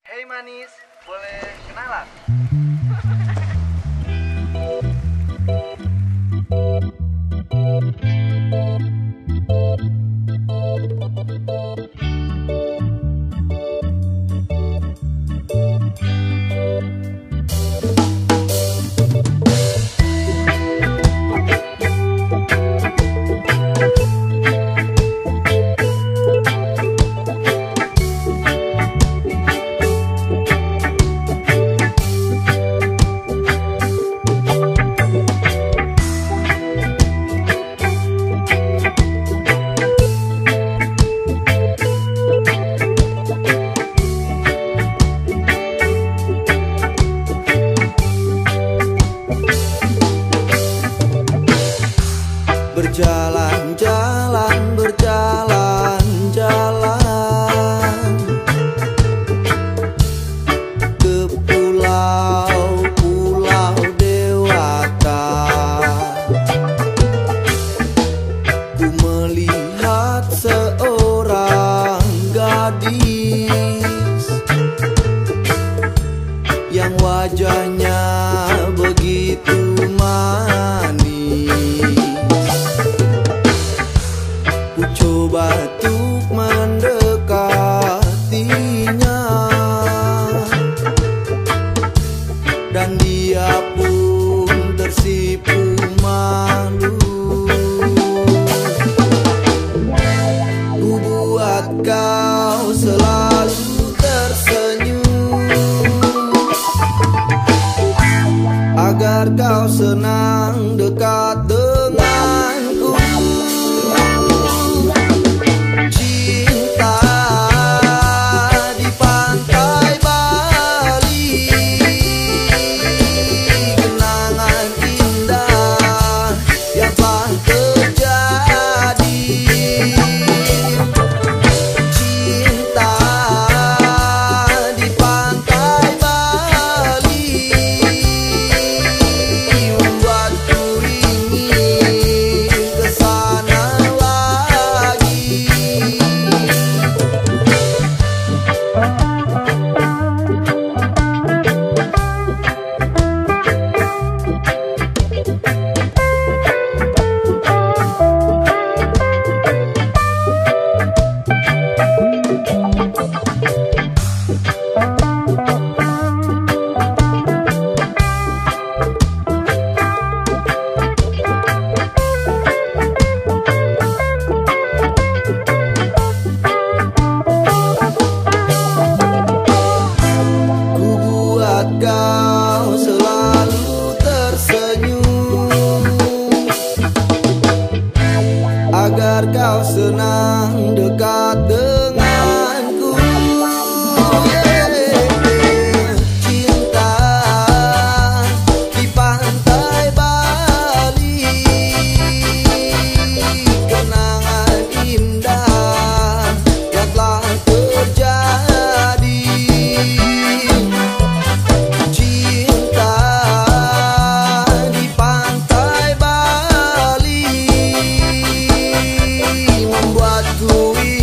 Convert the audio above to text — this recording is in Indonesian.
Hei manis, boleh kenalan? Berjalan-jalan, berjalan-jalan ke pulau-pulau dewata. Ku melihat seorang gadis yang wajahnya begitu manis. Ku coba untuk mendekatinya, dan dia pun tersipu malu. Ku buat kau selalu tersenyum, agar kau senang dekat denganku. Cinta di pantai Bali, kenangan indah yang telah terjadi. Cinta di pantai Bali membuatku ingin kesana lagi. Ku buat kau selalu tersenyum, agar kau senang dekat denganku. Cinta di pantai Bali, kenangan indah yang telah terjadi. Cinta di pantai Bali membuatku